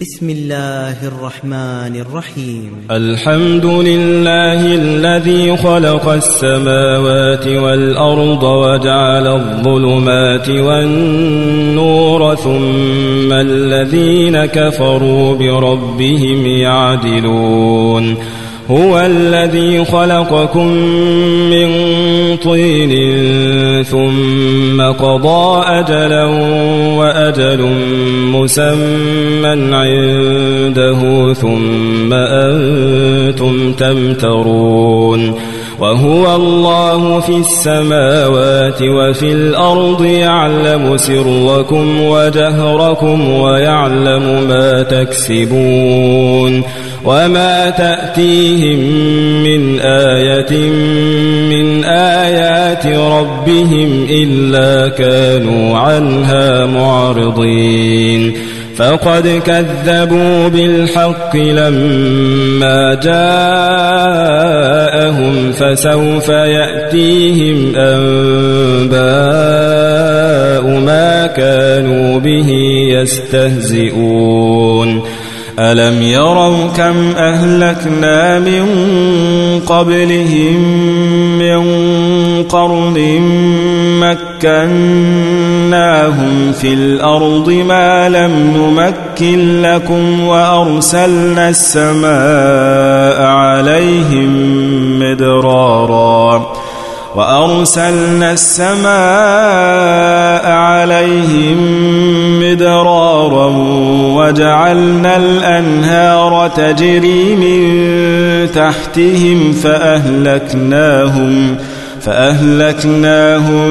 بسم الله الرحمن الرحيم. الحمد لله الذي خلق السماوات والأرض وجعل الظلمات والنور ثم الذين كفروا بربهم يعدلون. هو الذي خلقكم من طين ثم قضى أجلا وأجل مسمى عنده ثم أنتم تمترون. وهو الله في السماوات وفي الأرض يعلم سركم وجهركم ويعلم ما تكسبون. وما تأتيهم من آية من آيات ربهم إلا كانوا عنها معرضين. فقد كذبوا بالحق لما جاءهم فسوف يأتيهم أنباء ما كانوا به يستهزئون. ألم يروا كم أهلكنا من قبلهم من قرن مكناهم في الأرض ما لم نمكن لكم وأرسلنا السماء عليهم مدرارا وجعلنا الأنهار تجري من تحتهم فأهلكناهم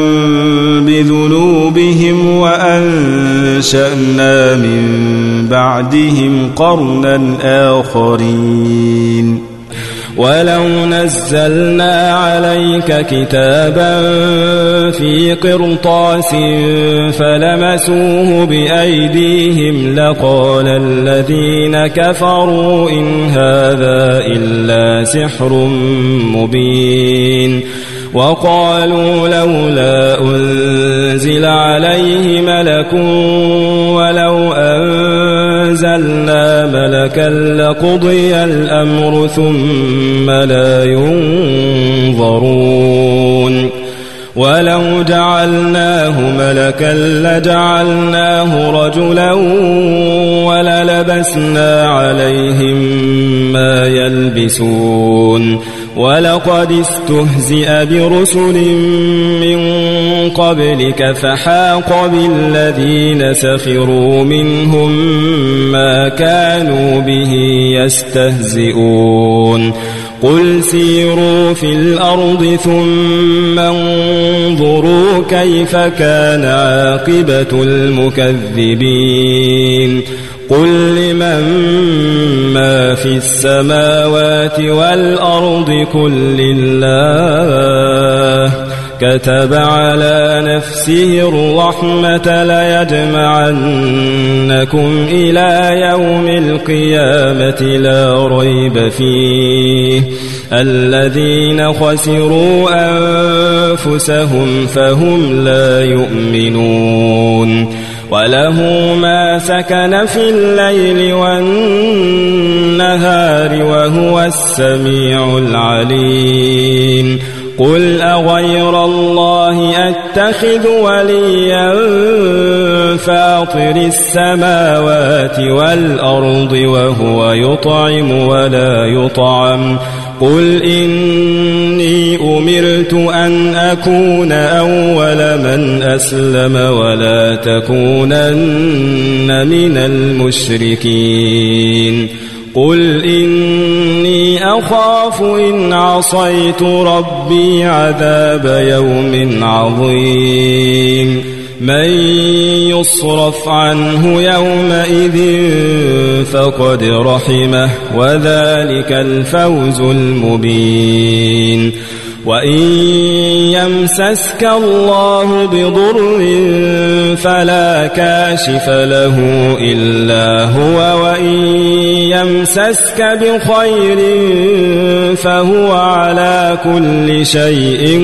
بذنوبهم وأنشأنا من بعدهم قرنا آخرين. ولو نزلنا عليك كتابا في قرطاس فلمسوه بأيديهم لقال الذين كفروا إن هذا إلا سحر مبين. وقالوا لولا أنزل عليه ملك ولو أنزلنا ملكا لقضي الأمر ثم لا ينظرون. ولو جعلناه ملكا لجعلناه رجلا وللبسنا عليهم ما يلبسون. ولقد استهزئ برسل من قبلك فحاق بالذين سخروا منهم ما كانوا به يستهزئون. قل سيروا في الأرض ثم انظروا كيف كان عاقبة المكذبين. قل لمن ما في السماوات والأرض قل لله كتب على نفسه الرحمة ليجمعنكم إلى يوم القيامة لا ريب فيه. الذين خسروا أنفسهم فهم لا يؤمنون. وله ما سكن في الليل والنهار وهو السميع العليم. قل أغير الله أتخذ وليا فاطر السماوات والأرض وهو يطعم ولا يطعم. قل إني أمرت أن أكون أول من أسلم ولا تكونن من المشركين. قل إني أخاف إن عصيت ربي عذاب يوم عظيم. من يصرف عنه يومئذ فقد رحمه وذلك الفوز المبين. وإن يمسسك الله بضر فلا كاشف له إلا هو وإن يمسسك بخير فهو على كل شيء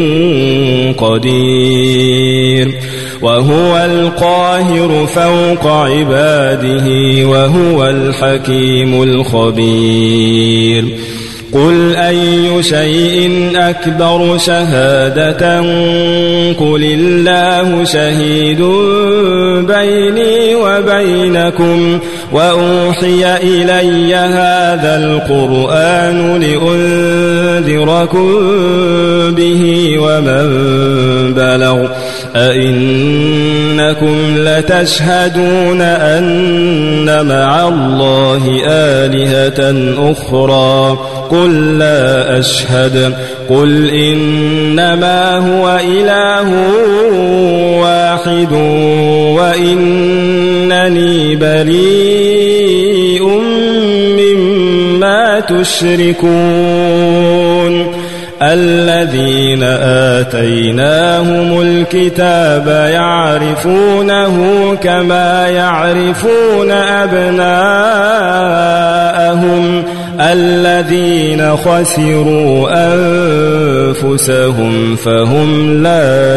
قدير وهو القاهر فوق عباده وهو الحكيم الخبير قل أي شيء أكبر شهادة قل الله شهيد بيني وبينكم وأوحي إلي هذا القرآن لأنذركم به ومن بلغ أئنكم لتشهدون أن مع الله آلهة أخرى قل لا أشهد قل إنما هو إله واحد وإنني بريء مما تشركون الذين آتيناهم الكتاب يعرفونه كما يعرفون أبناءهم الذين خسروا أنفسهم فهم لا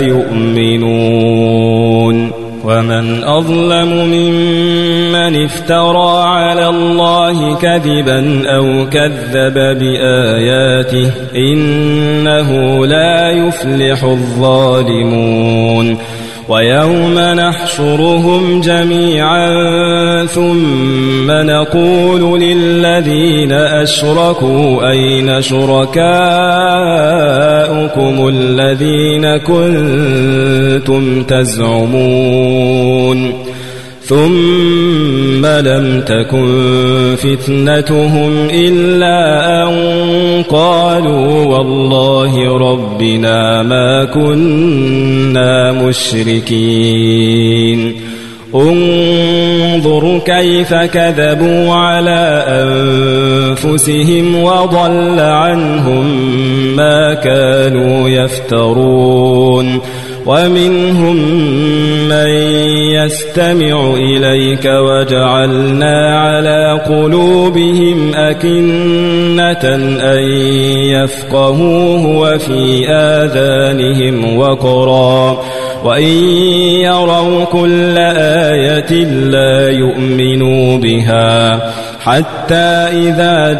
يؤمنون ومن أظلم ممن افترى على الله كذبا أو كذب بآياته إنه لا يفلح الظالمون ويوم نحشرهم جميعا ثم نقول للذين أشركوا أين شركاؤكم الذين كنتم تزعمون ثم لم تكن فتنتهم إلا أن قالوا والله ربنا ما كنا مشركين انظر كيف كذبوا على أنفسهم وضل عنهم ما كانوا يفترون ومنهم من يستمع إليك وجعلنا على قلوبهم أكنة أن يفقهوه وفي آذانهم وقرا وإن يروا كل آية لا يؤمنوا بها حتى إذا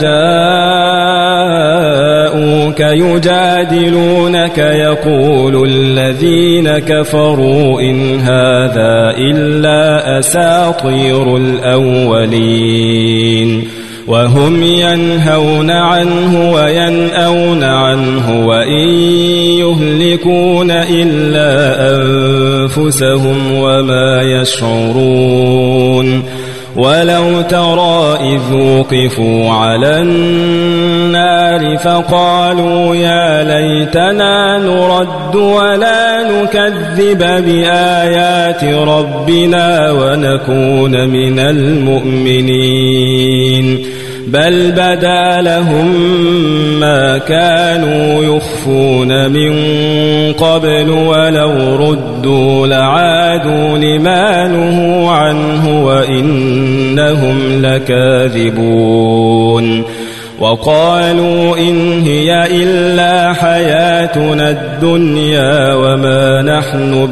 جاءوك يجادلونك يقول الذين كفروا إن هذا إلا أساطير الأولين وهم ينهون عنه وينأون عنه وإن يهلكون إلا أنفسهم وما يشعرون ولو ترى إذ وقفوا على النار فقالوا يا ليتنا نرد ولا نكذب بآيات ربنا ونكون من المؤمنين بل بدا لهم ما كانوا يخفون من قبل ولو ردوا لعادوا لما نهوا عنه وإنهم لكاذبون وقالوا إن هي إلا حياتنا الدنيا وما نحن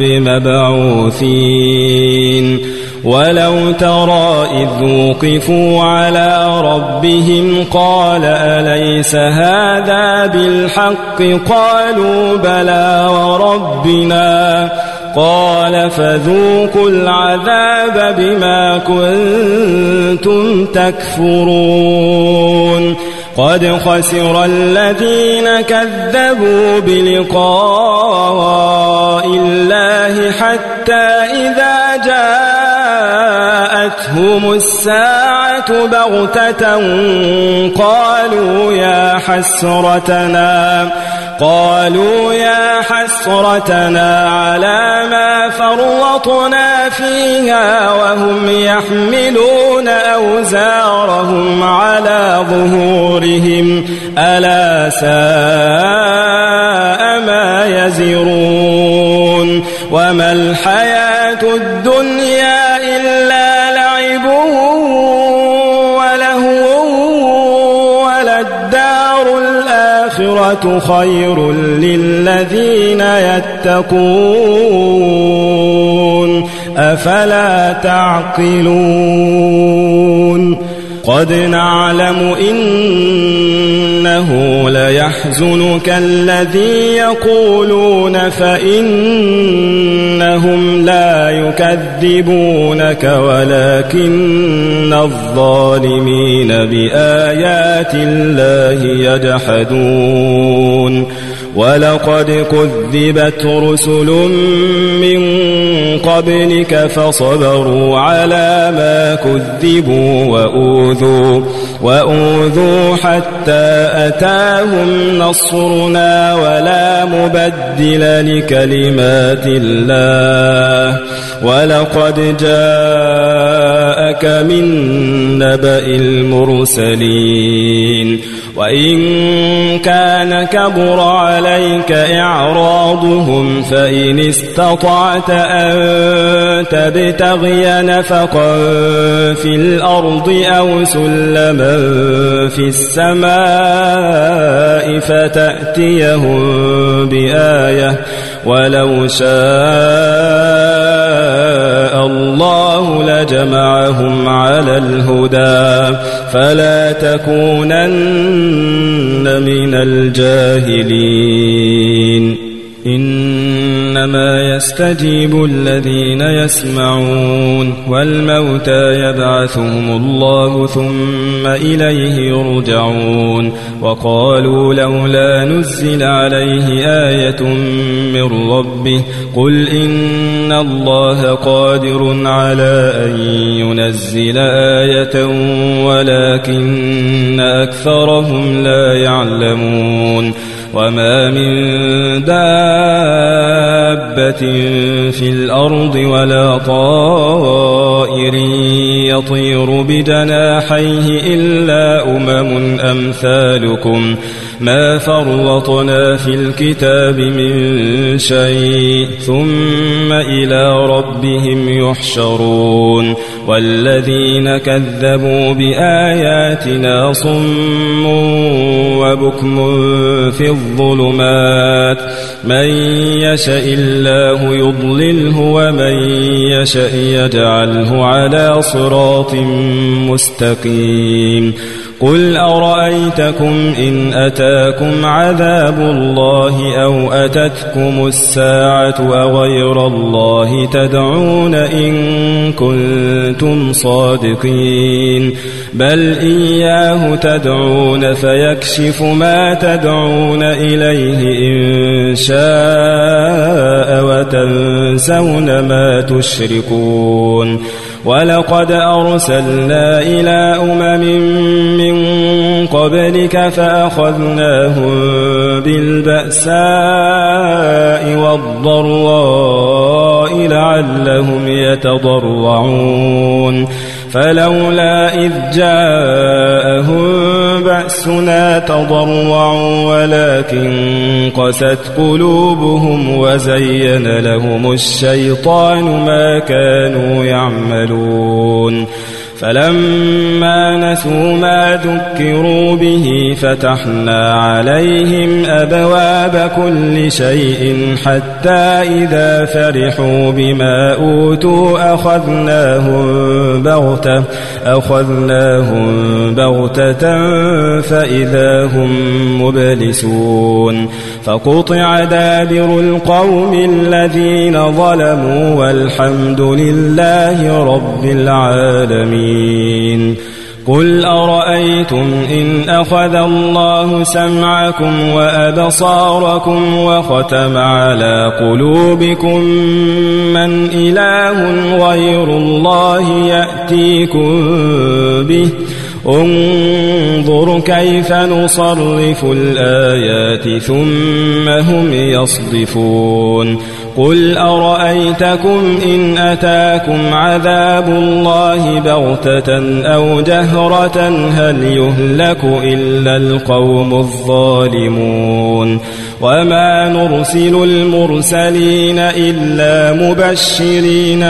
بمبعوثين ولو ترى إذ وقفوا على ربهم قال أليس هذا بالحق قالوا بلى وربنا قال فذوقوا العذاب بما كنتم تكفرون قد خسر الذين كذبوا بلقاء الله حتى إذا جاءتهم الساعة بغتة قالوا يا حسرتنا على ما فرطنا فيها وهم يحملون أوزارهم على ظهورهم ألا ساء والآخرة خير للذين يتقون أفلا تعقلون قد نعلم إنه ليحزنك الذي يقولون فإنهم لا يكذبونك ولكن الظالمين بآيات الله يجحدون ولقد كذبت رسل من قبلك فصبروا على ما كذبوا وأوذوا حتى أتاهم نصرنا ولا مبدل لكلمات الله ولقد جاءك من نبأ المرسلين وإن كان كبر عليك إعراضهم فإن استطعت أن تبتغي نفقا في الأرض أو سلما في السماء فتأتيهم بآية ولو شاء الله لجمعهم على الهدى فلا تكونن من الجاهلين إنما يستجيب الذين يسمعون والموتى يبعثهم الله ثم إليه يرجعون وقالوا لولا نزل عليه آية من ربه قل إن الله قادر على أن ينزل آية ولكن أكثرهم لا يعلمون وما من دابة في الأرض ولا طائر يطير بجناحيه إلا أمم أمثالكم ما فرطنا في الكتاب من شيء ثم إلى ربهم يحشرون والذين كذبوا بآياتنا صم وبكم في الظلمات من يشاء الله يضلله ومن يشاء يجعله على صراط مستقيم قل أرأيتكم إن أتاكم عذاب الله أو أتتكم الساعة أغير الله تدعون إن كنتم صادقين بل إياه تدعون فيكشف ما تدعون إليه إن شاء وتنسون ما تشركون ولقد أرسلنا إلى من قبلك فأخذناهم بالبأساء والضراء لعلهم يتضرعون فلولا إذ جاءهم بأسنا تضرعوا ولكن قست قلوبهم وزين لهم الشيطان ما كانوا يعملون فلما نسوا ما ذكروا به فتحنا عليهم أبواب كل شيء حتى إذا فرحوا بما أوتوا أخذناهم بغتة فإذا هم مبلسون فقطع دابر القوم الذين ظلموا والحمد لله رب العالمين قل أرأيتم إن أخذ الله سمعكم وأبصاركم وختم على قلوبكم من إله غير الله يأتيكم به انظر كيف نصرف الآيات ثم هم يصدفون قل أرأيتكم إن أتاكم عذاب الله بغتة أو جهرة هل يهلك إلا القوم الظالمون وما نرسل المرسلين إلا مبشرين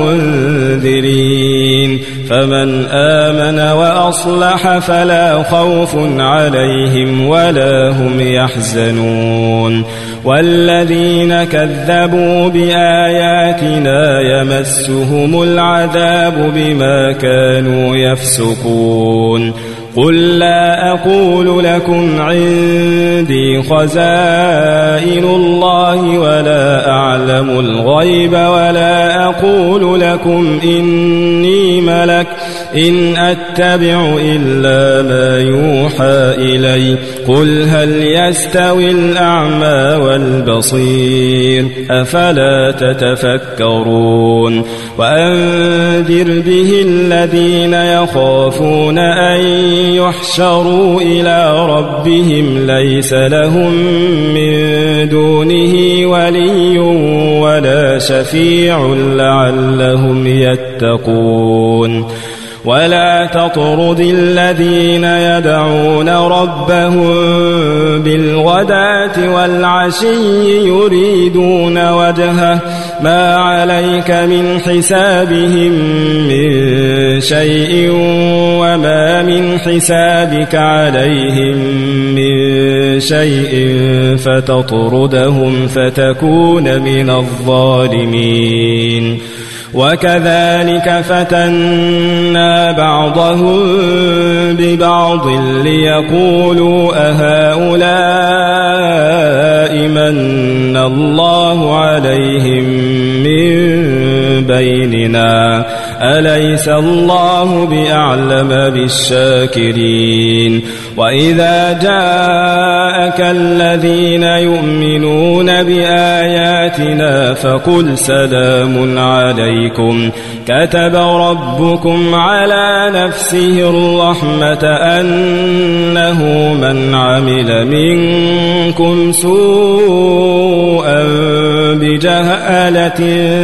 ومنذرين فمن آمن وأصلح فلا خوف عليهم ولا هم يحزنون والذين كذبوا بآياتنا يمسهم العذاب بما كانوا يفسقون قل لا أقول لكم عندي خزائن الله ولا أعلم الغيب ولا أقول لكم إني ملك إن أتبع إلا ما يوحى إلي قل هل يستوي الأعمى والبصير أفلا تتفكرون وأنذر به الذين يخافون أن يحشروا إلى ربهم ليس لهم من دونه ولي ولا شفيع لعلهم يتقون ولا تطرد الذين يدعون ربهم بالغداة والعشي يريدون وجهه ما عليك من حسابهم من شيء وما من حسابك عليهم من شيء فتطردهم فتكون من الظالمين وكذلك فتنا بعضهم ببعض ليقولوا أهؤلاء من الله عليهم من بيننا أليس الله بأعلم بالشاكرين وإذا جاءك الذين يؤمنون بآياتنا فقل سلام عليكم كتب ربكم على نفسه الرحمة أنه من عمل منكم سوءا بجهالة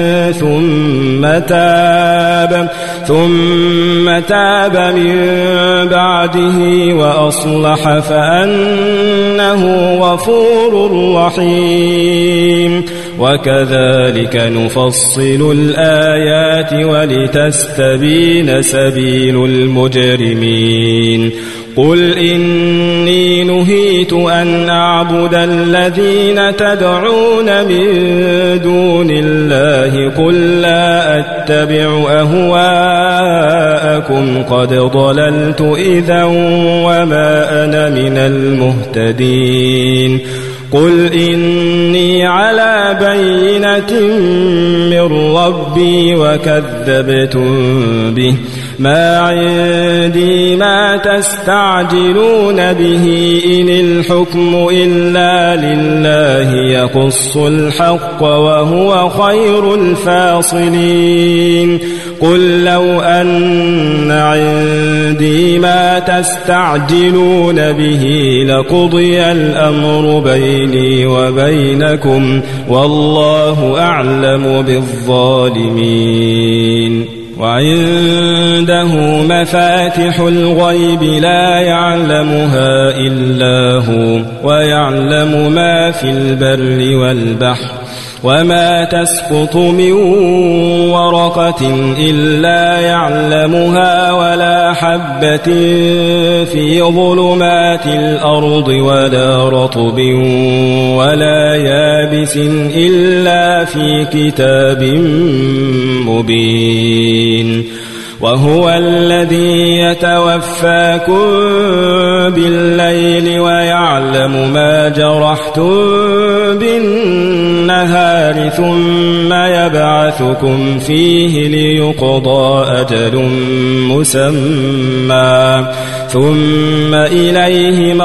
ثم تاب من بعده وأصلح فأنه غفور رحيم وكذلك نفصل الآيات ولتستبين سبيل المجرمين قل إني نهيت أن أعبد الذين تدعون من دون الله قل لا أتبع أهواءكم قد ضللت إذا وما أنا من المهتدين قل إني على بينة من ربي وكذبتم به ما عندي ما تستعجلون به إن الحكم إلا لله يقص الحق وهو خير الفاصلين قل لو أن عندي ما تستعجلون به لقضي الأمر بيني وبينكم والله أعلم بالظالمين وعنده مفاتح الغيب لا يعلمها إلا هو ويعلم ما في البر والبحر وما تسقط من ورقة إلا يعلمها ولا حبة في ظلمات الأرض ولا رطب ولا يابس إلا في كتاب مبين وهو الذي يتوفاكم بالليل ويعلم ما جرحتم بالنهار ثم يبعثكم فيه ليقضى أجل مسمى ثم إليه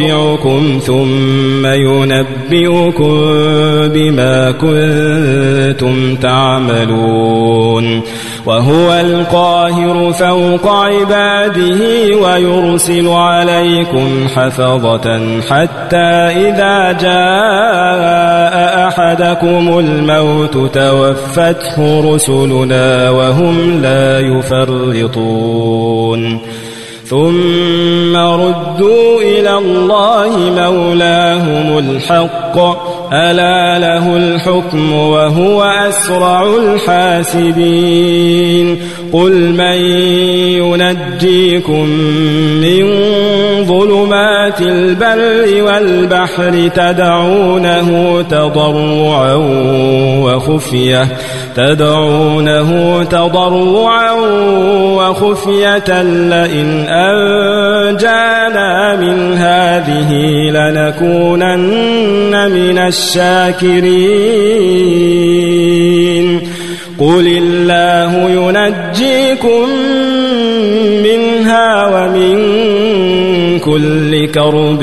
مرجعكم ثم ينبئكم بما كنتم كنتم تعملون وهو القاهر فوق عباده ويرسل عليكم حفظة حتى إذا جاء أحدكم الموت توفته رسلنا وهم لا يفرطون ثم ردوا إلى الله مولاهم الحق ألا له الحكم وهو أسرع الحاسبين قل من ينجيكم من ظلمات البر والبحر تدعونه تضرعا وخفية لئن أنجانا من هذه لنكونن من الشاكرين قل الله ينجيكم منها ومن كل كرب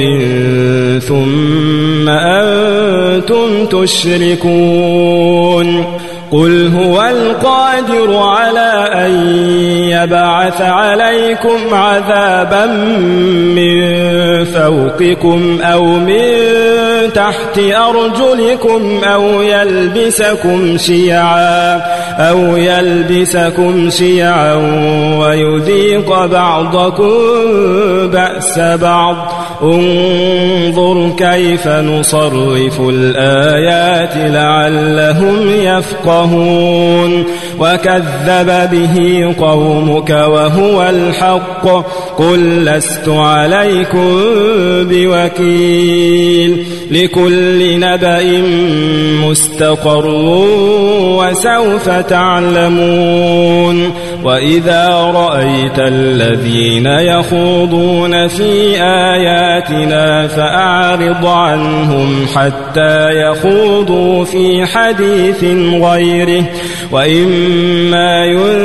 ثم أنتم تشركون قل هو القادر على أن يبعث عليكم عذابا من فوقكم أو من تحت أرجلكم أو يلبسكم شيعا ويذيق بعضكم بأس بعض انظر كيف نصرف الآيات لعلهم يفقهون وكذب به قومك وهو الحق قل لست عليكم بوكيل لكل نبأ مستقر وسوف تعلمون وإذا رأيت الذين يخوضون في آياتنا فأعرض عنهم حتى يخوضوا في حديث غيره وإما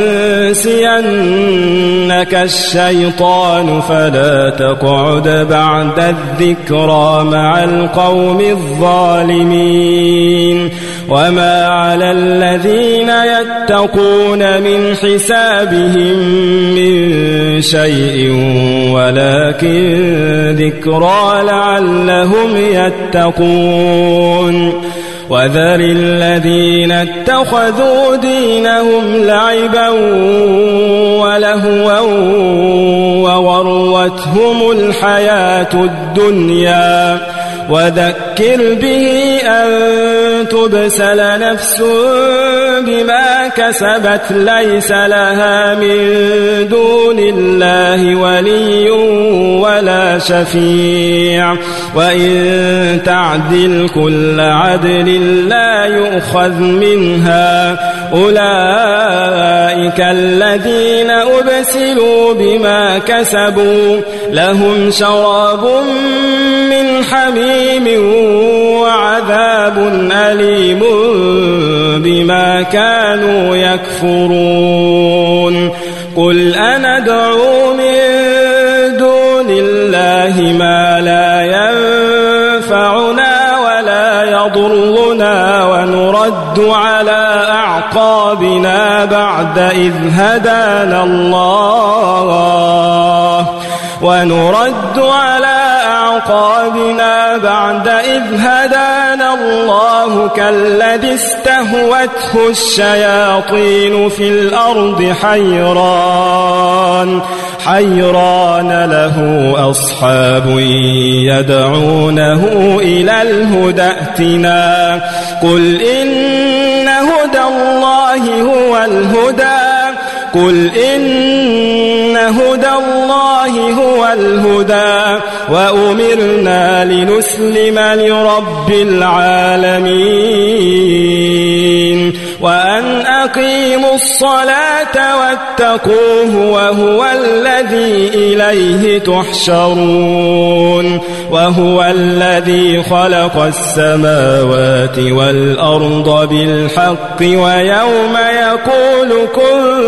ينسينك الشيطان فلا تقعد بعد الذكرى مع القوم الظالمين وما على الذين يتقون من حسابهم من شيء ولكن ذكرى لعلهم يتقون وذر الذين اتخذوا دينهم لعبا ولهوا وغرتهم الحياة الدنيا وذكر به أن تبسل نفس بما كسبت ليس لها من دون الله ولي ولا شفيع وإن تعدل كل عدل لا يؤخذ منها أولئك الذين أبسلوا بما كسبوا لهم شراب من حميم وعذاب أليم بما كانوا يكفرون قل أندعو من دون الله ما لا ينفعنا ولا يضرنا ونرد على أعقابنا بعد إذ هدانا الله كالذي استهوته الشياطين في الأرض حيران له أصحاب يدعونه إلى الهدى ائتنا قل إن هدى الله هو الهدى وأمرنا لنسلم لرب العالمين وأن أقيموا الصلاة واتقوه وهو الذي إليه تحشرون وهو الذي خلق السماوات والأرض بالحق ويوم يقول كن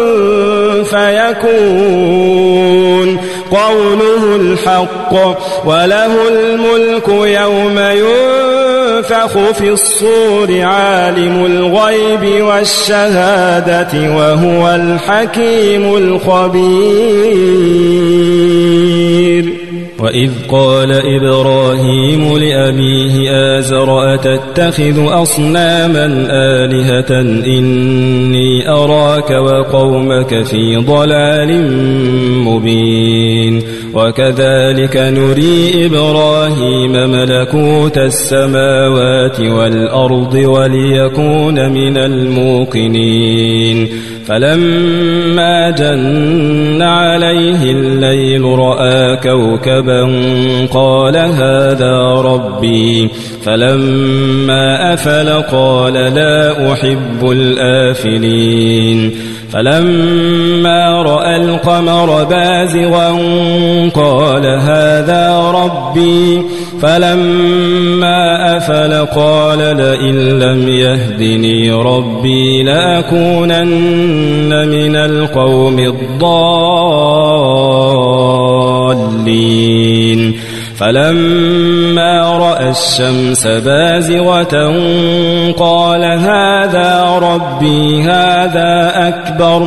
فيكون قوله الحق وله الملك يوم ينفخ ينفخ في الصور عالم الغيب والشهادة وهو الحكيم الخبير وإذ قال إبراهيم لأبيه آزر أتتخذ أصناما آلهة إني أراك وقومك في ضلال مبين وكذلك نري إبراهيم ملكوت السماوات والأرض وليكون من الموقنين فلما جن عليه الليل رأى كوكبا قال هذا ربي فلما أفل قال لا أحب الآفلين فلما رأى القمر بازغا قال هذا ربي فلما أفل قال لئن لم يهدني ربي لأكونن من القوم الضالين فلما رأى الشمس بازغة قال هذا ربي هذا أكبر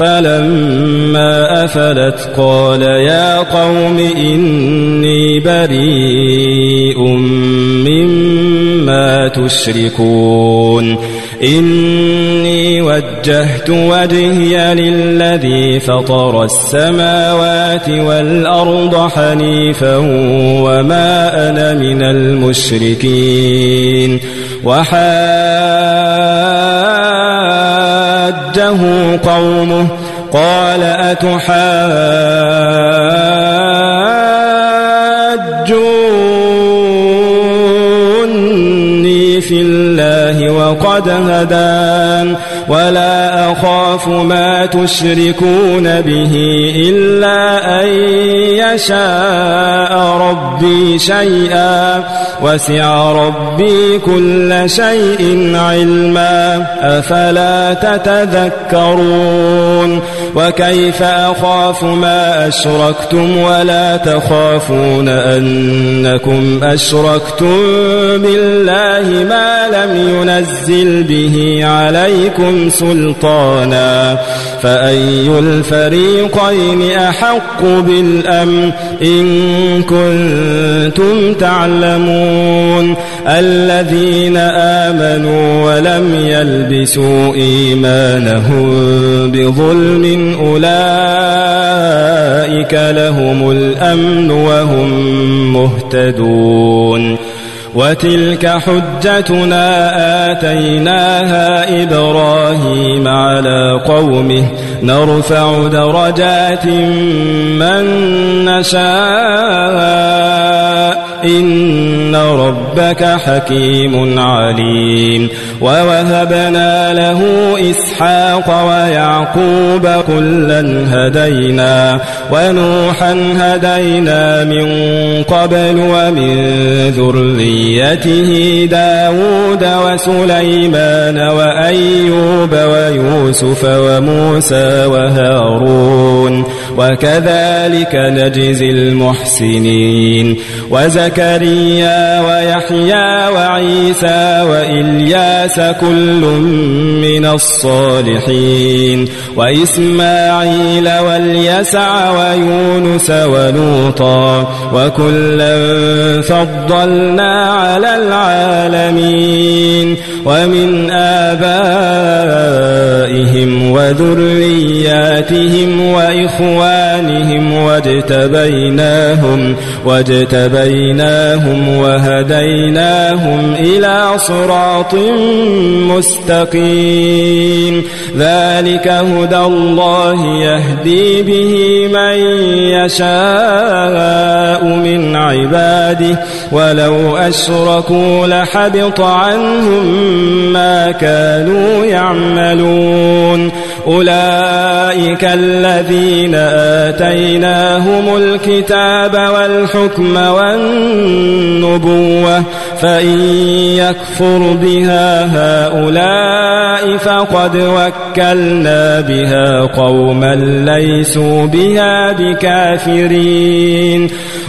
فلما أفلت قال يا قوم إني بريء مما تشركون إني وجهت وجهي للذي فطر السماوات والأرض حنيفا وما أنا من المشركين وحاجه قومه قال أتحاجوني في الله وقد هدان ولا أخاف ما تشركون به إلا أن يشاء ربي شيئا وسع ربي كل شيء علما أفلا تتذكرون وكيف أخاف ما أشركتم ولا تخافون أنكم أشركتم بالله ما لم ينزل به عليكم سلطانا فأي الفريقين أحق بالأمن إن كنتم تعلمون الذين آمنوا ولم يلبسوا إيمانهم بظلم أولئك لهم الأمن وهم مهتدون وتلك حجتنا آتيناها إبراهيم على قومه نرفع درجات من نشاء إن ربك حكيم عليم ووهبنا له إسحاق ويعقوب كلا هدينا ونوحا هدينا من قبل ومن ذريته داود وسليمان وأيوب ويوسف وموسى وهارون وكذلك نجزي المحسنين وزكريا ويحيى وعيسى وإلياس كل من الصالحين وإسماعيل واليسع ويونس ولوطا وكلا فضلنا على العالمين ومن آبائهم وذرياتهم وإخوانهم واجتبيناهم وهديناهم إلى صراط مستقيم ذلك هدى الله يهدي به من يشاء من عباده ولو أشركوا لحبط عنهم ما كانوا يعملون أولئك الذين آتيناهم الكتاب والحكم والنبوة فإن يكفر بها هؤلاء فقد وكلنا بها قوما ليسوا بها بكافرين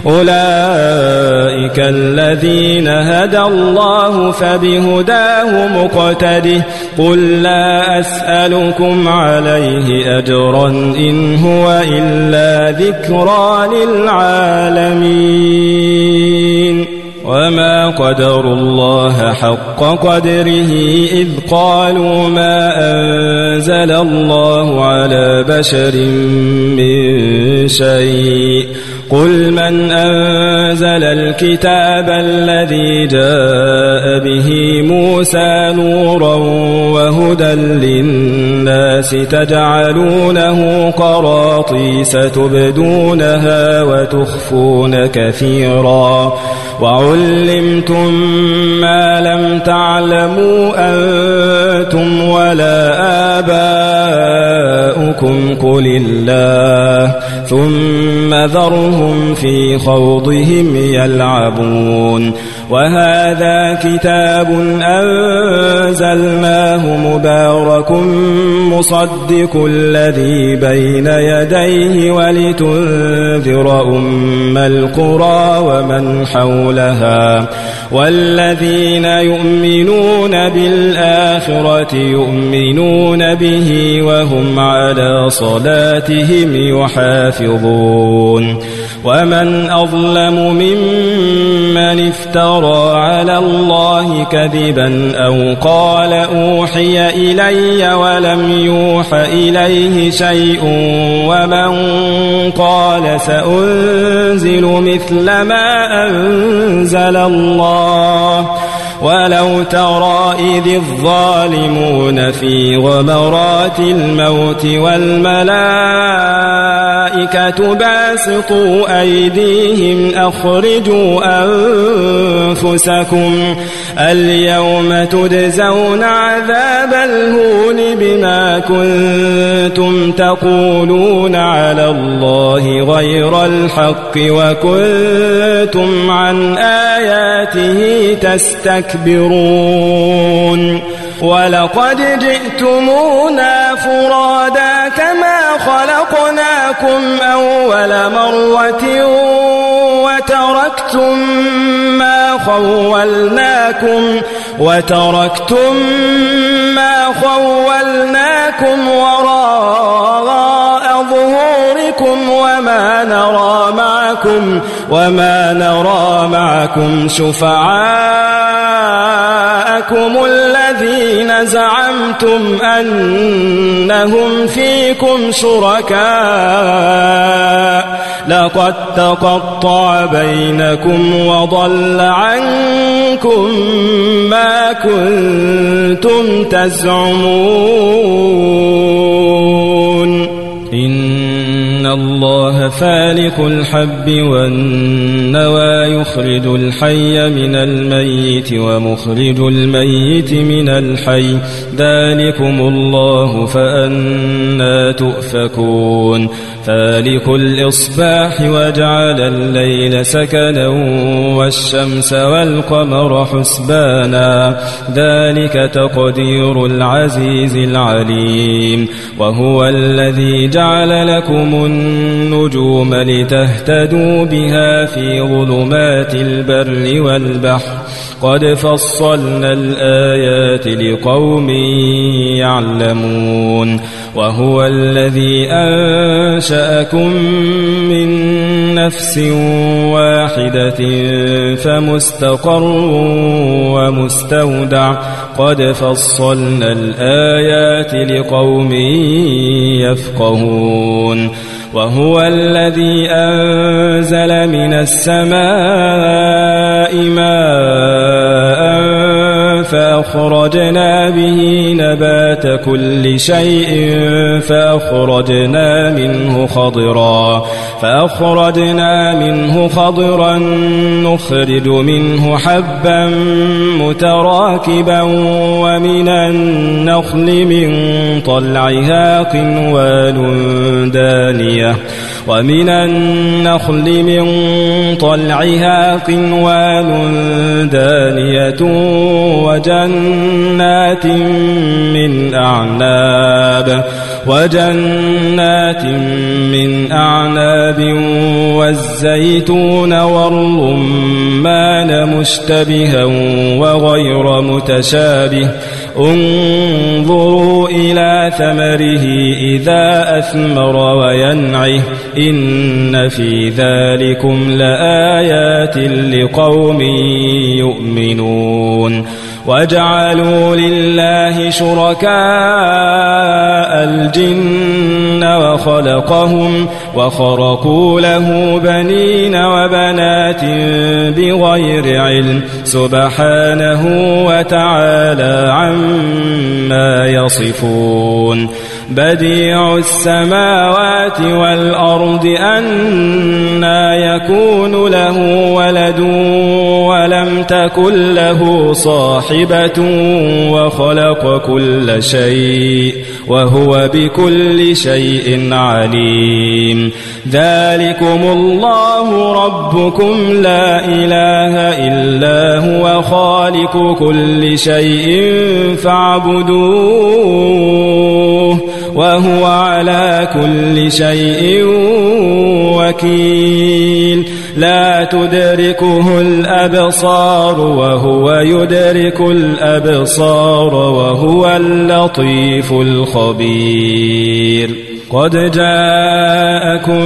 أولئك الذين هدى الله فبهداه مقتده قل لا أسألكم عليه أجرا إن هو إلا ذكرى للعالمين وما قدروا الله حق قدره إذ قالوا ما أنزل الله على بشر من شيء قل من أنزل الكتاب الذي جاء به موسى نورا وهدى للناس تجعلونه قراطيس تبدونها وتخفون كثيرا وعلمتم ما لم تعلموا أنتم ولا آباؤكم قل الله ثم ذرهم في خوضهم يلعبون وهذا كتاب أنزلناه مبارك مصدق الذي بين يديه ولتنذر أم القرى ومن حولها والذين يؤمنون بالآخرة يؤمنون به وهم على صلاتهم يحافظون ومن أظلم ممن افترى على الله كذبا أو قال أوحي إلي ولم يوح إليه شيء ومن قال سأنزل مثل ما أنزل الله ولو ترى إذ الظالمون في غمرات الموت والملائكة باسطوا أيديهم أخرجوا أنفسكم اليوم تجزون عذاب الهون بما كنتم تقولون على الله غير الحق وكنتم عن آياته تستكبرون ولقد جئتمونا فرادا كما خلقناكم أول مرة وتركتم ما خولناكم وراء ظهوركم وما نرى معكم شفعاءكم الذين زعمتم أنهم فيكم شركاء لقد تقطع بينكم وضل عنكم ما كنتم تزعمون إن الله فالق الحب والنوى يخرج الحي من الميت ومخرج الميت من الحي ذلكم الله فأنى تؤفكون فالق الإصباح وجعل الليل سكنا والشمس والقمر حسبانا ذلك تقدير العزيز العليم وهو الذي جعل لكم النجوم لتهتدوا بها في ظلمات البر والبحر قد فصلنا الآيات لقوم يعلمون وهو الذي أنشأكم من نفس واحدة فمستقر ومستودع قد فصلنا الآيات لقوم يفقهون وهو الذي أنزل من السماء ماء فأخرجنا به نبات ذات كل شيء فأخرجنا منه خضرا نخرج منه حبا متراكبا ومن النخل من طلعها قنوان دانية وجنات من أعناب والزيتون والرمان مشتبها وغير متشابه انظروا إلى ثمره إذا أثمر وينعه إن في ذلكم لآيات لقوم يؤمنون وجعلوا لله شركاء الجن وخلقهم وخرقوا له بنين وبنات بغير علم سبحانه وتعالى عما يصفون بديع السماوات والأرض أنى يكون له ولد ولم تكن له صاحبة وخلق كل شيء وهو بكل شيء عليم ذلكم الله ربكم لا إله إلا هو خالق كل شيء فاعبدوه وهو على كل شيء وكيل لا تدركه الأبصار وهو يدرك الأبصار وهو اللطيف الخبير قد جاءكم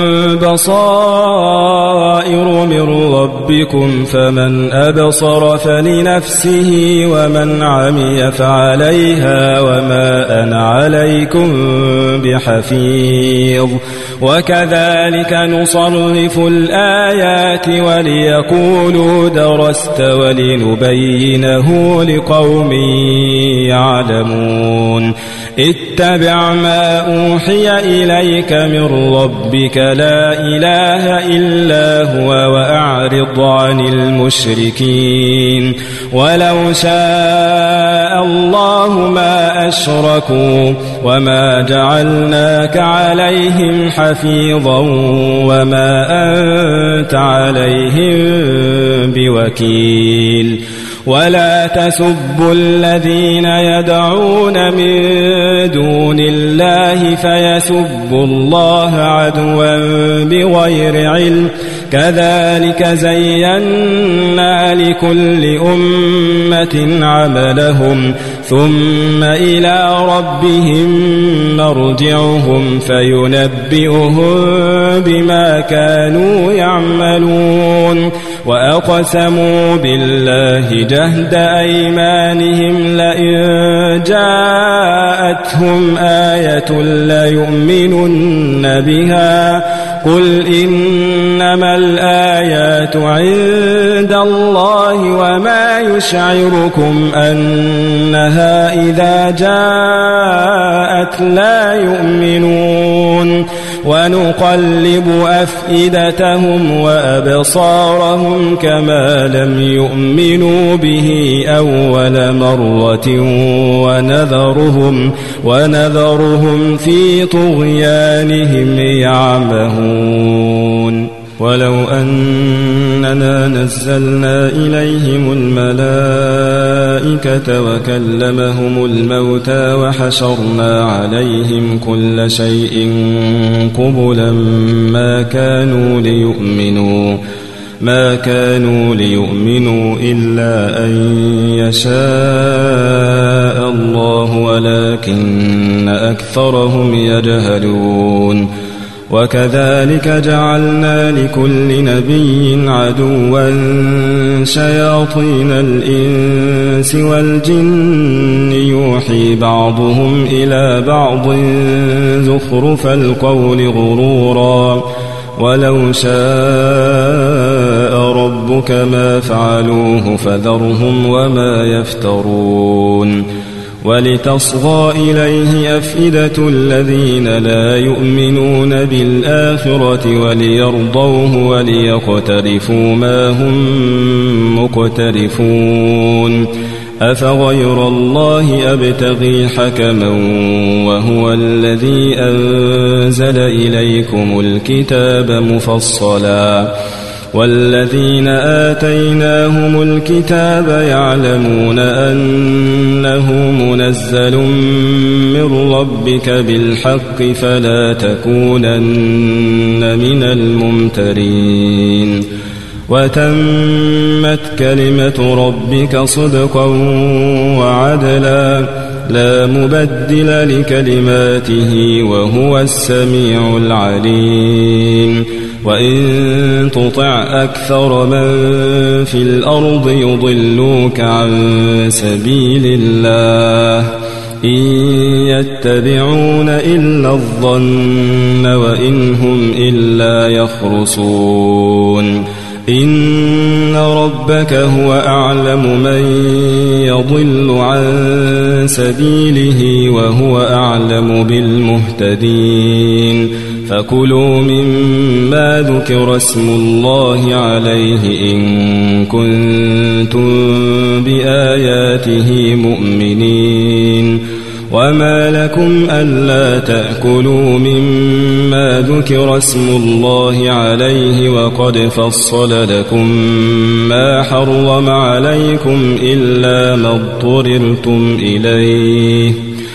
بصائر من ربكم فمن أبصر فلنفسه ومن عمي فعليها وما أنا عليكم بحفيظ وكذلك نصرف الآيات وليقولوا درست ولنبينه لقوم يعلمون اتبع ما أوحي إليك من ربك لا إله إلا هو وأعرض عن المشركين ولو شاء الله ما أشركوا وما جعلناك عليهم حفيظا وما أنت عليهم بوكيل ولا تسبوا الذين يدعون من دون الله فيسبوا الله عدوا بغير علم كذلك زينا لكل أمة عملهم ثم إلى ربهم مرجعهم فينبئهم بما كانوا يعملون وأقسموا بالله جهد أيمانهم لئن جاءتهم آية ليؤمنن بها قل إنما الآيات عند الله وما يشعركم أنها إذا جاءت لا يؤمنون ونقلب أفئدتهم وأبصارهم كما لم يؤمنوا به أول مرة ونذرهم في طغيانهم يعمهون ولو أننا نزلنا إليهم الملائكة وكلمهم الموتى وحشرنا عليهم كل شيء قبلا ما كانوا ليؤمنوا إلا أن يشاء الله ولكن أكثرهم يجهلون وكذلك جعلنا لكل نبي عدوا شياطين الإنس والجن يوحي بعضهم إلى بعض زخرف القول غرورا ولو شاء ربك ما فعلوه فذرهم وما يفترون ولتصغى إليه أفئدة الذين لا يؤمنون بالآخرة وليرضوه وليقترفوا ما هم مقترفون أفغير الله أبتغي حكما وهو الذي أنزل إليكم الكتاب مفصلا والذين آتيناهم الكتاب يعلمون أنه منزل من ربك بالحق فلا تكونن من الممترين وتمت كلمة ربك صدقا وعدلا لا مبدل لكلماته وهو السميع العليم وإن تطع أكثر من في الأرض يضلوك عن سبيل الله إن يتبعون إلا الظن وإن هم إلا يخرصون إن ربك هو أعلم من يضل عن سبيله وهو أعلم بالمهتدين فكلوا مما ذكر اسم الله عليه إن كنتم بآياته مؤمنين وما لكم ألا تأكلوا مما ذكر اسم الله عليه وقد فصل لكم ما حرم عليكم إلا ما اضطررتم إليه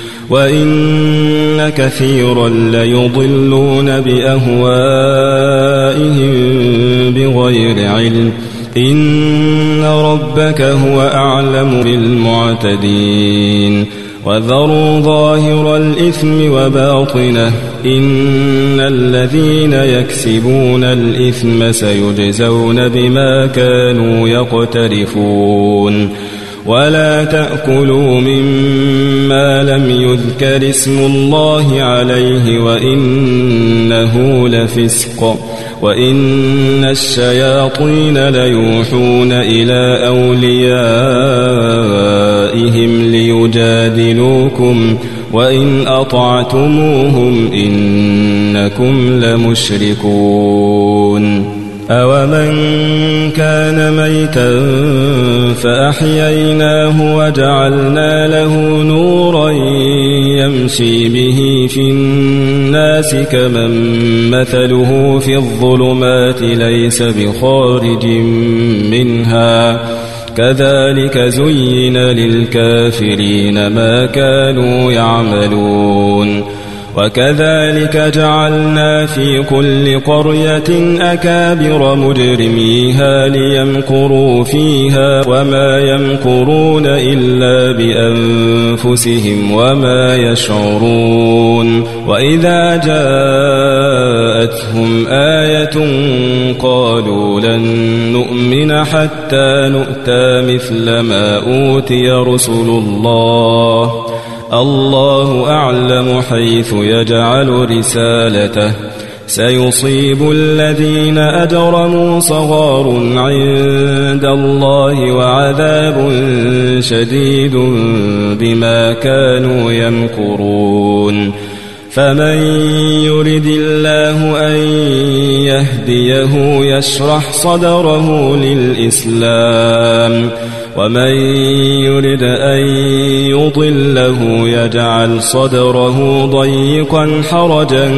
وإن كثيرا ليضلون بأهوائهم بغير علم إن ربك هو أعلم بالمعتدين وذروا ظاهر الإثم وباطنه إن الذين يكسبون الإثم سيجزون بما كانوا يقترفون ولا تأكلوا مما لم يذكر اسم الله عليه وإنه لفسق وإن الشياطين ليوحون إلى أوليائهم ليجادلوكم وإن أطعتموهم إنكم لمشركون أومن كان ميتا فأحييناه وجعلنا له نورا يمشي به في الناس كمن مثله في الظلمات ليس بخارج منها كذلك زين للكافرين ما كانوا يعملون وكذلك جعلنا في كل قرية أكابر مجرميها ليمكروا فيها وما يمكرون إلا بأنفسهم وما يشعرون وإذا جاءتهم آية قالوا لن نؤمن حتى نؤتى مثل ما أوتي رسل الله أعلم حيث يجعل رسالته سيصيب الذين أجرموا صغار عند الله وعذاب شديد بما كانوا يمكرون فمن يرد الله أن يهديه يشرح صدره للإسلام ومن يرد أن يضله يجعل صدره ضيقا حرجا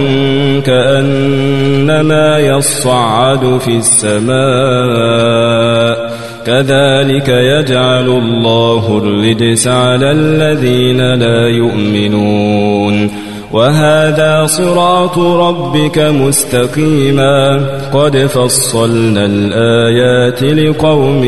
كأنما يصعد في السماء كذلك يجعل الله الرجس على الذين لا يؤمنون وهذا صراط ربك مستقيما قد فصلنا الآيات لقوم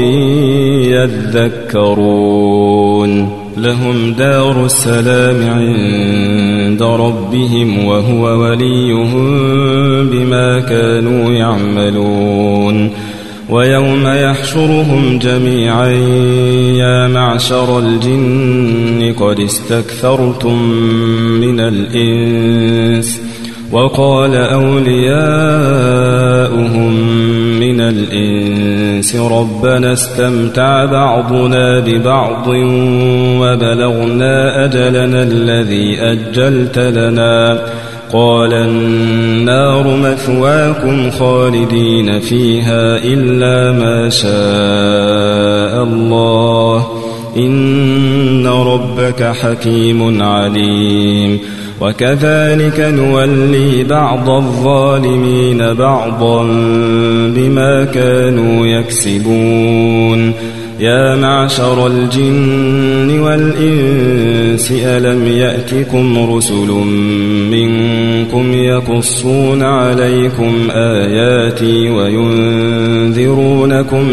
يذكرون لهم دار السلام عند ربهم وهو وليهم بما كانوا يعملون ويوم يحشرهم جميعا يا معشر الجن قد استكثرتم من الإنس وقال أولياؤهم من الإنس ربنا استمتع بعضنا ببعض وبلغنا أجلنا الذي أجلت لنا قال النار مثواكم خالدين فيها إلا ما شاء الله إن ربك حكيم عليم وكذلك نولي بعض الظالمين بعضا بما كانوا يكسبون يا معشر الجن والإنس ألم يأتكم رسل منكم يقصون عليكم آياتي وينذرونكم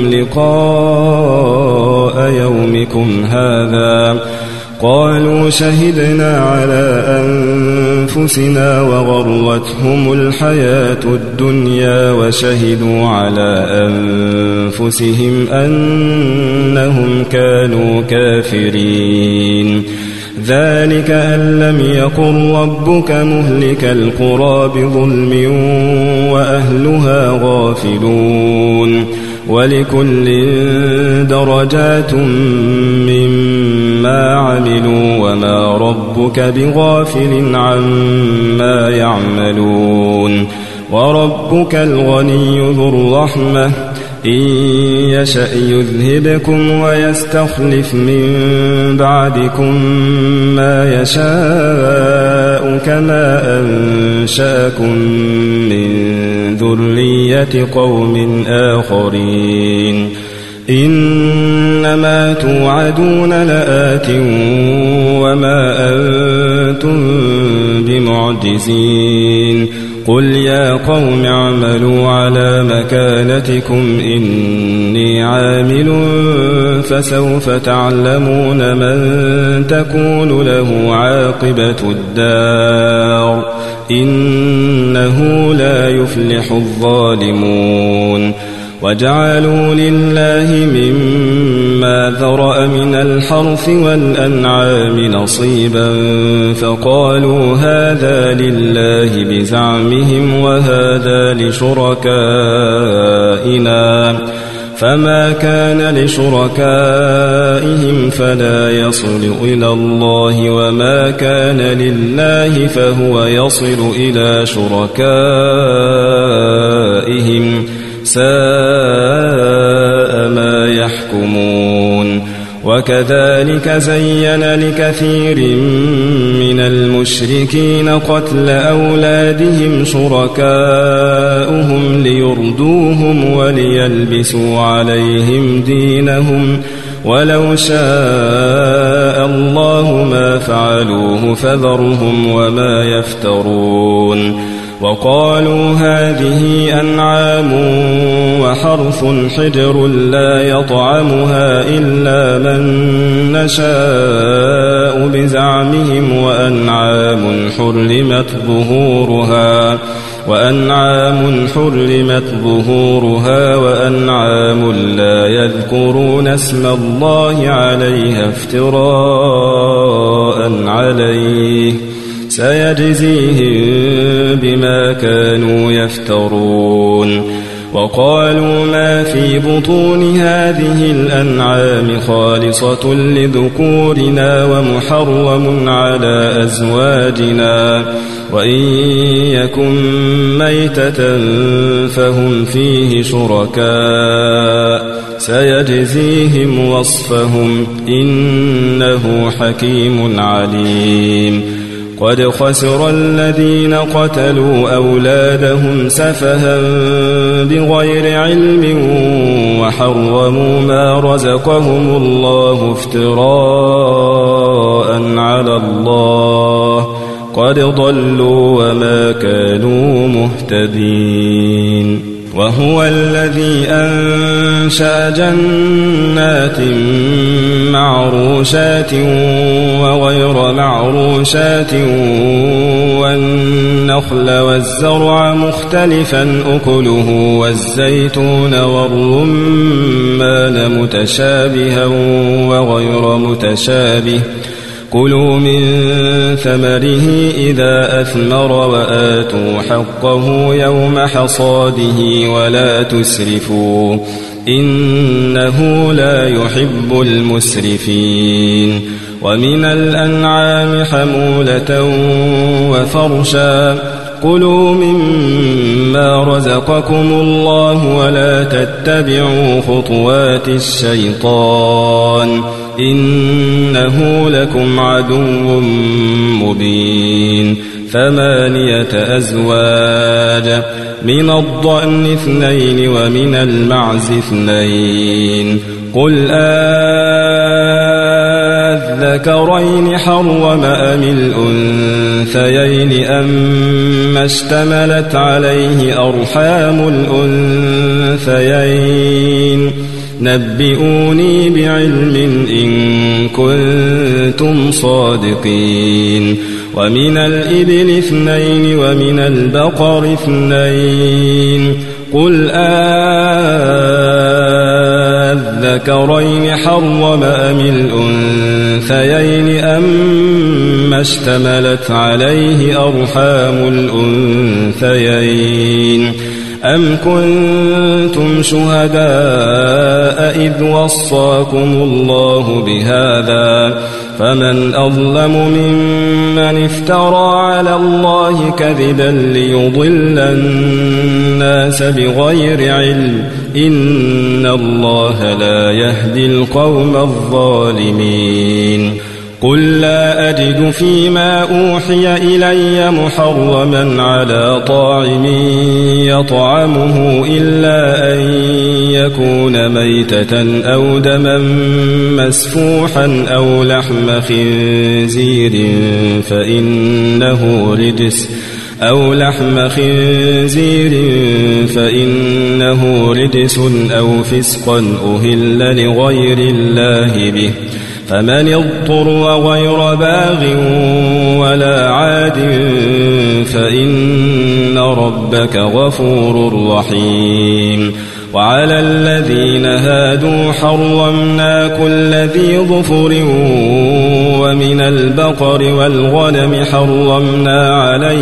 لقاء يومكم هذا قالوا شهدنا على أنفسنا وغرتهم الحياة الدنيا وشهدوا على أنفسهم أنهم كانوا كافرين ذلك أن لم يكن ربك مهلك القرى بظلم وأهلها غافلون ولكل درجات مما عملوا وما ربك بغافل عما يعملون وربك الغني ذو الرحمة إن يشأ يذهبكم ويستخلف من بعدكم ما يشاء كما أنشأكم من ذرية قوم آخرين إنما توعدون لآت وما أنتم بمعجزين قل يا قوم اعملوا على مكانتكم إني عامل فسوف تعلمون من تكون له عاقبة الدار إنه لا يفلح الظالمون وجعلوا لله مما ذرأ من الحرث والأنعام نصيبا فقالوا هذا لله بزعمهم وهذا لشركائنا فما كان لشركائهم فلا يصل إلى الله وما كان لله فهو يصل إلى شركائهم ساء ما يحكمون وكذلك زين لكثير من المشركين قتل أولادهم شركاؤهم ليردوهم وليلبسوا عليهم دينهم ولو شاء الله ما فعلوه فذرهم وما يفترون وقالوا هذه أنعام وحرث حجر لا يطعمها إلا من نشاء بزعمهم وأنعام حرمت ظهورها وأنعام لا يذكرون اسم الله عليها افتراء عليه سيجزيهم بما كانوا يفترون وقالوا ما في بطون هذه الأنعام خالصة لذكورنا ومحرم على أزواجنا وإن يكن ميتة فهم فيه شركاء سيجزيهم وصفهم إنه حكيم عليم قد خسر الذين قتلوا أولادهم سفها بغير علم وحرموا ما رزقهم الله افتراء على الله قد ضلوا وما كانوا مهتدين وهو الذي أنشأ جنات معروشات وغير معروشات والنخل والزرع مختلفا أكله والزيتون والرمان متشابها وغير متشابه كلوا من ثمره إذا أثمر وآتوا حقه يوم حصاده ولا تسرفوا إنه لا يحب المسرفين ومن الأنعام حمولة وفرشا كلوا مما رزقكم الله ولا تتبعوا خطوات الشيطان إنه لكم عدو مبين 8 أزواج من الضأن 2 ومن المعز 2 قل الذكرين حرم أم الأنثيين أما اشتملت عليه أرحام الأنثيين نبئوني بعلم إن كنتم صادقين ومن الإبل 2 ومن البقر 2 قل الذكرين حرم أم الأنثيين أما اشتملت عليه أرحام الأنثيين أم كنتم شهداء إذ وصاكم الله بهذا فمن أظلم ممن افترى على الله كذبا ليضل الناس بغير علم إن الله لا يهدي القوم الظالمين قل لا أجد فيما أوحي إلي محرما على طاعم يطعمه إلا أن يكون ميتة أو دما مسفوحا أو لحم خنزير فإنه رجس أو فسقا أهل لغير الله به فمن اضطر غير باغ ولا عاد فإن ربك غفور رحيم وعلى الذين هادوا حرمنا كل ذي ظفر ومن البقر والغنم حرمنا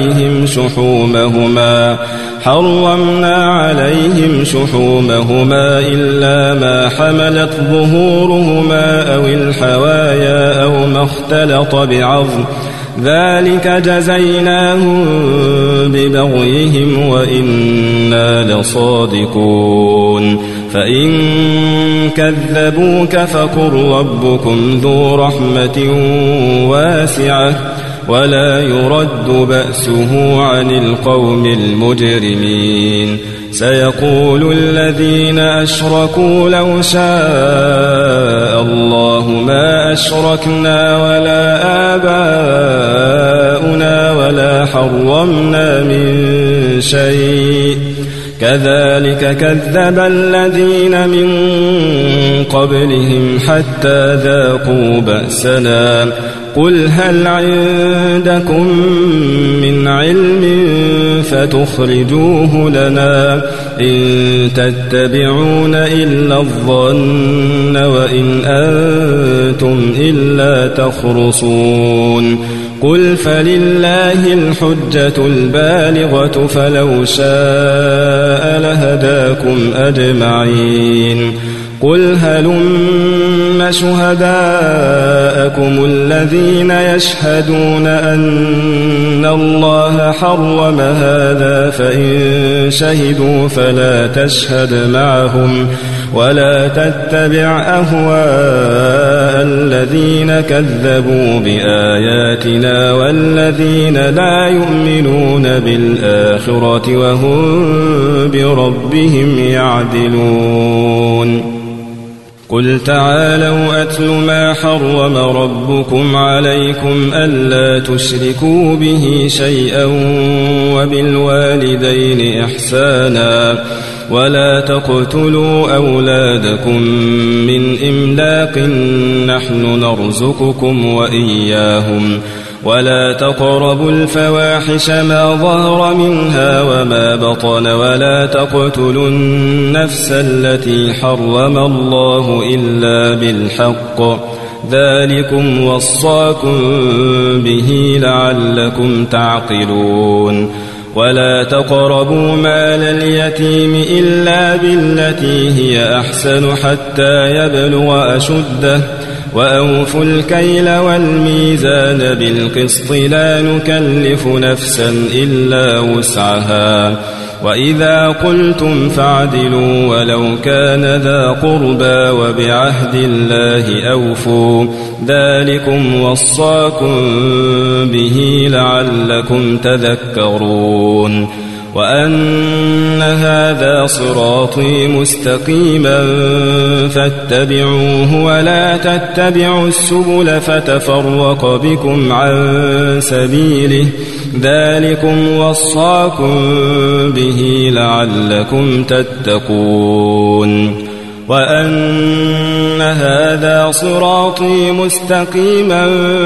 عليهم شحومهما إلا ما حملت ظهورهما أو الحوايا أو ما اختلط بعظم ذلك جزيناهم ببغيهم وإنا لصادقون فإن كذبوك فقل ربكم ذو رحمة واسعة ولا يرد بأسه عن القوم المجرمين سيقول الذين أشركوا لو شاء الله ما أشركنا ولا آباؤنا ولا حرمنا من شيء كذلك كذب الذين من قبلهم حتى ذاقوا بأسنا قل هل عندكم من علم فتخرجوه لنا إن تتبعون إلا الظن وإن أنتم إلا تخرصون قل فلله الحجة البالغة فلو شاء لهداكم أجمعين قل هلم شهداءكم الذين يشهدون أن الله حرم هذا فإن شهدوا فلا تشهد معهم ولا تتبع أهواء الذين كذبوا بآياتنا والذين لا يؤمنون بالآخرة وهم بربهم يعدلون قل تعالوا أتل ما حرم ربكم عليكم ألا تشركوا به شيئا وبالوالدين إحسانا ولا تقتلوا أولادكم من إملاق نحن نرزقكم وإياهم ولا تقربوا الفواحش ما ظهر منها وما بطن ولا تقتلوا النفس التي حرم الله إلا بالحق ذلكم وصاكم به لعلكم تعقلون ولا تقربوا مال اليتيم إلا بالتي هي أحسن حتى يبلغ أشده وأوفوا الكيل والميزان بالقسط لا نكلف نفسا إلا وسعها وإذا قلتم فاعدلوا ولو كان ذا قربى وبعهد الله أوفوا ذلكم وصاكم به لعلكم تذكرون وأن هذا صراطي مستقيما فاتبعوه ولا تتبعوا السبل فتفرق بكم عن سبيله ذلكم وصاكم به لعلكم تتقون وأن هذا صراطي مستقيما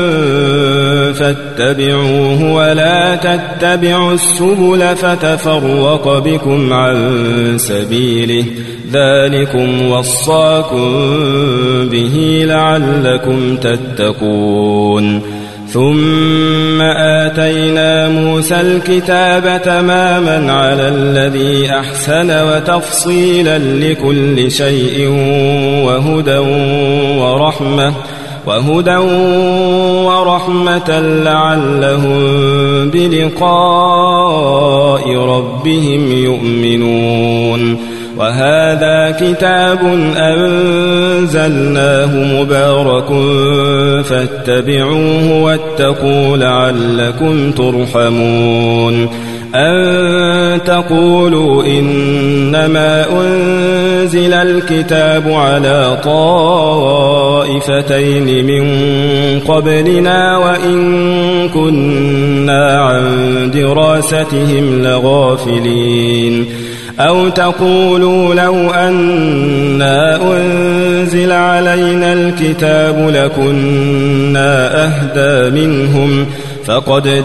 فاتبعوه ولا تتبعوا السبل فتفرق بكم عن سبيله ذلكم وصاكم به لعلكم تتقون ثم آتينا موسى الكتاب تماما على الذي أحسن وتفصيلا لكل شيء وهدى ورحمة لعلهم بلقاء ربهم يؤمنون وهذا كتاب أنزلناه مبارك فاتبعوه واتقوا لعلكم ترحمون أن تقولوا إنما أنزل الكتاب على طائفتين من قبلنا وإن كنا عن دراستهم لغافلين أو تقولوا لو أنا أنزل علينا الكتاب لكنا أهدى منهم فقد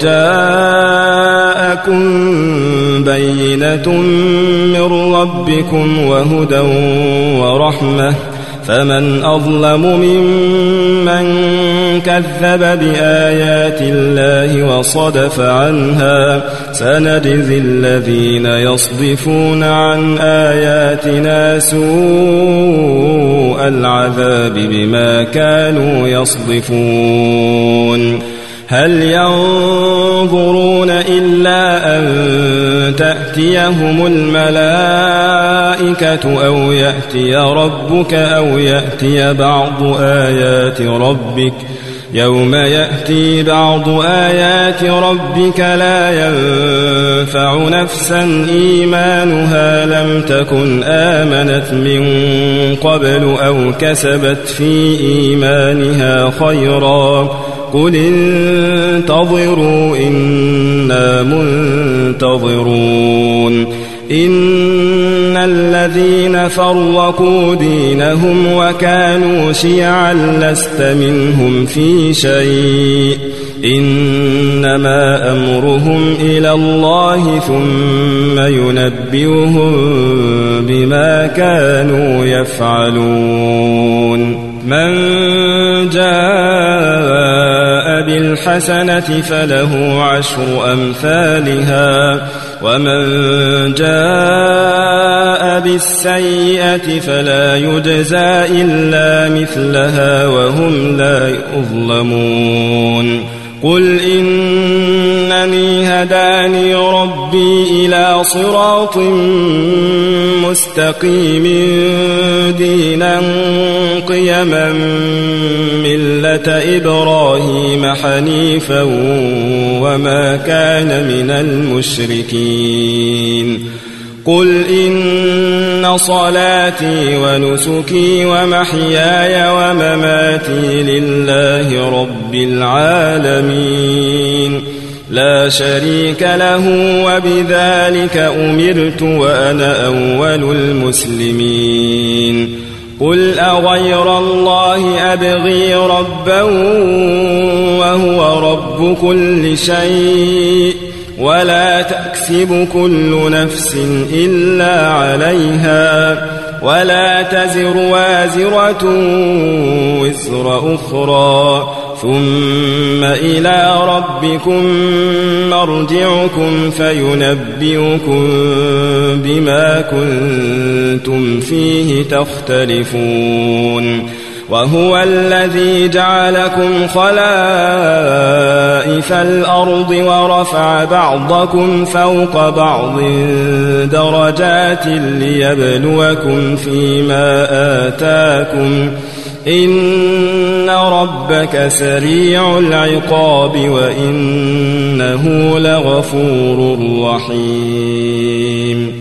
جاءكم بينة من ربكم وهدى ورحمة فمن أظلم ممن كذب بآيات الله وصدف عنها سنجزي الذين يصدفون عن آياتنا سوء العذاب بما كانوا يصدفون هل ينظرون إلا أن تأتيهم الملائكة أو يأتي ربك أو يأتي بعض آيات ربك يوم يأتي بعض آيات ربك لا ينفع نفسا إيمانها لم تكن آمنت من قبل أو كسبت في إيمانها خيرا قل انتظروا إنا منتظرون إن الذين فرقوا دينهم وكانوا شيعا لست منهم في شيء إنما أمرهم إلى الله ثم ينبئهم بما كانوا يفعلون من جاء بالحسنة فله عشر أمثالها ومن جاء بالسيئة فلا يجزى إلا مثلها وهم لا يظلمون قل إنني هداني ربي إلى صراط مستقيم دينا قيما ملة إبراهيم حنيفا وما كان من المشركين قل إن صلاتي ونسكي ومحياي ومماتي لله رب العالمين لا شريك له وبذلك أمرت وأنا أول المسلمين قل أغير الله أبغي ربا وهو رب كل شيء ولا تكسب كل نفس إلا عليها ولا تزر وازرة وزر أخرى ثم إلى ربكم مرجعكم فينبئكم بما كنتم فيه تختلفون وهو الذي جعلكم خلائف الأرض ورفع بعضكم فوق بعض درجات ليبلوكم فيما آتاكم إن ربك سريع العقاب وإنه لغفور رحيم